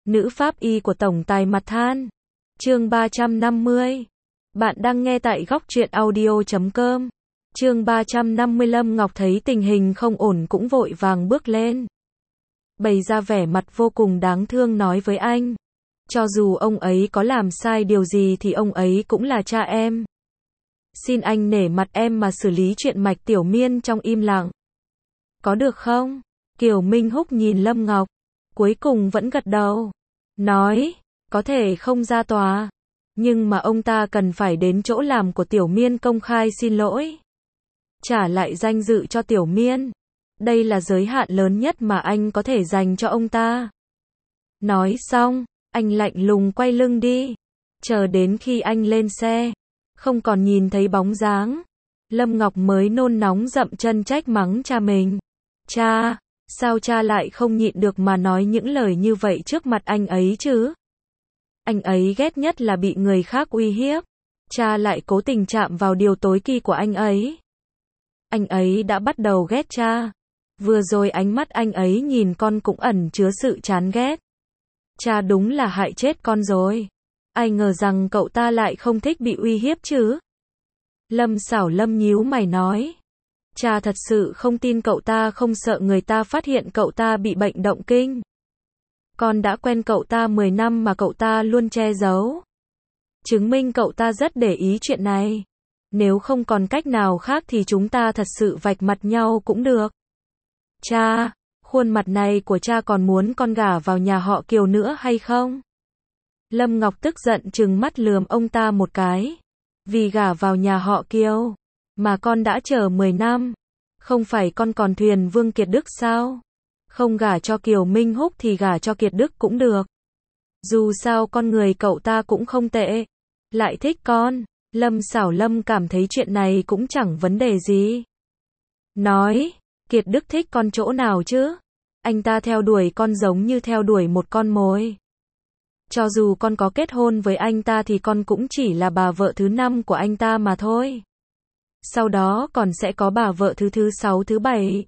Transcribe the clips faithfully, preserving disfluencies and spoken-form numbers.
Nữ pháp y của tổng tài mặt than. Chương ba trăm năm mươi. Bạn đang nghe tại góc truyện audio chấm com. Chương ba trăm năm mươi. Lâm Ngọc thấy tình hình không ổn cũng vội vàng bước lên, bày ra vẻ mặt vô cùng đáng thương nói với anh. Cho dù ông ấy có làm sai điều gì thì ông ấy cũng là cha em. Xin anh nể mặt em mà xử lý chuyện Mạch Tiểu Miên trong im lặng. Có được không? Kiều Minh Húc nhìn Lâm Ngọc, cuối cùng vẫn gật đầu. Nói, có thể không ra tòa, nhưng mà ông ta cần phải đến chỗ làm của Tiểu Miên công khai xin lỗi, trả lại danh dự cho Tiểu Miên. Đây là giới hạn lớn nhất mà anh có thể dành cho ông ta. Nói xong, anh lạnh lùng quay lưng đi. Chờ đến khi anh lên xe, không còn nhìn thấy bóng dáng, Lâm Ngọc mới nôn nóng dậm chân trách mắng cha mình. Cha, sao cha lại không nhịn được mà nói những lời như vậy trước mặt anh ấy chứ? Anh ấy ghét nhất là bị người khác uy hiếp. Cha lại cố tình chạm vào điều tối kỵ của anh ấy. Anh ấy đã bắt đầu ghét cha. Vừa rồi ánh mắt anh ấy nhìn con cũng ẩn chứa sự chán ghét. Cha đúng là hại chết con rồi. Ai ngờ rằng cậu ta lại không thích bị uy hiếp chứ? Lâm Sảo Lâm nhíu mày nói. Cha thật sự không tin cậu ta không sợ người ta phát hiện cậu ta bị bệnh động kinh. Con đã quen cậu ta mười năm mà cậu ta luôn che giấu, chứng minh cậu ta rất để ý chuyện này. Nếu không còn cách nào khác thì chúng ta thật sự vạch mặt nhau cũng được. Cha, khuôn mặt này của cha còn muốn con gả vào nhà họ Kiều nữa hay không? Lâm Ngọc tức giận trừng mắt lườm ông ta một cái. Vì gả vào nhà họ Kiều mà con đã chờ mười năm. Không phải con còn thuyền Vương Kiệt Đức sao? Không gả cho Kiều Minh Húc thì gả cho Kiệt Đức cũng được. Dù sao con người cậu ta cũng không tệ, lại thích con. Lâm Sảo Lâm cảm thấy chuyện này cũng chẳng vấn đề gì. Nói, Kiệt Đức thích con chỗ nào chứ? Anh ta theo đuổi con giống như theo đuổi một con mồi. Cho dù con có kết hôn với anh ta thì con cũng chỉ là bà vợ thứ năm của anh ta mà thôi. Sau đó còn sẽ có bà vợ thứ thứ sáu thứ bảy.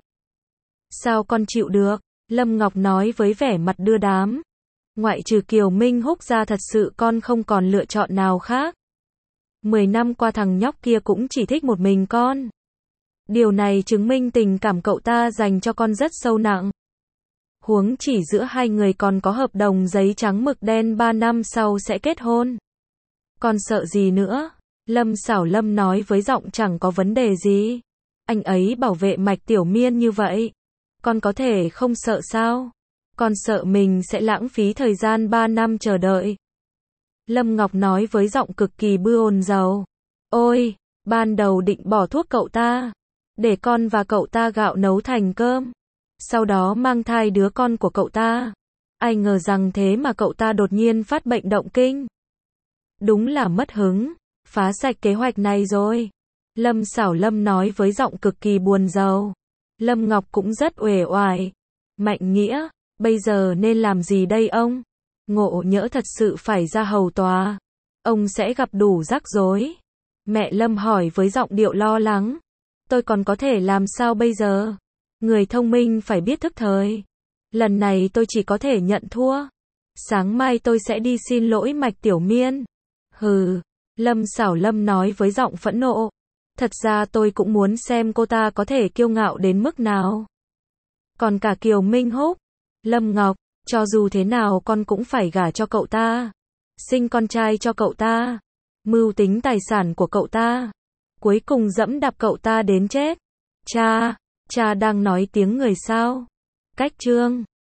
Sao con chịu được? Lâm Ngọc nói với vẻ mặt đưa đám. Ngoại trừ Kiều Minh Húc ra thật sự con không còn lựa chọn nào khác. Mười năm qua thằng nhóc kia cũng chỉ thích một mình con. Điều này chứng minh tình cảm cậu ta dành cho con rất sâu nặng. Huống chỉ giữa hai người còn có hợp đồng giấy trắng mực đen ba năm sau sẽ kết hôn. Con sợ gì nữa? Lâm Sảo Lâm nói với giọng chẳng có vấn đề gì. Anh ấy bảo vệ Mạch Tiểu Miên như vậy, con có thể không sợ sao? Con sợ mình sẽ lãng phí thời gian ba năm chờ đợi. Lâm Ngọc nói với giọng cực kỳ bồn rầu. Ôi, ban đầu định bỏ thuốc cậu ta, để con và cậu ta gạo nấu thành cơm, sau đó mang thai đứa con của cậu ta. Ai ngờ rằng thế mà cậu ta đột nhiên phát bệnh động kinh. Đúng là mất hứng, phá sạch kế hoạch này rồi. Lâm Sảo Lâm nói với giọng cực kỳ buồn rầu. Lâm Ngọc cũng rất uể oải. Mạnh Nghĩa, bây giờ nên làm gì đây ông? Ngộ nhỡ thật sự phải ra hầu tòa, ông sẽ gặp đủ rắc rối. Mẹ Lâm hỏi với giọng điệu lo lắng. Tôi còn có thể làm sao bây giờ? Người thông minh phải biết thức thời. Lần này tôi chỉ có thể nhận thua. Sáng mai tôi sẽ đi xin lỗi Mạch Tiểu Miên. Hừ, Lâm Sảo Lâm nói với giọng phẫn nộ. Thật ra tôi cũng muốn xem cô ta có thể kiêu ngạo đến mức nào. Còn cả Kiều Minh Húc, Lâm Ngọc, cho dù thế nào con cũng phải gả cho cậu ta, sinh con trai cho cậu ta, mưu tính tài sản của cậu ta, cuối cùng dẫm đạp cậu ta đến chết. Cha, cha đang nói tiếng người sao? Cách chương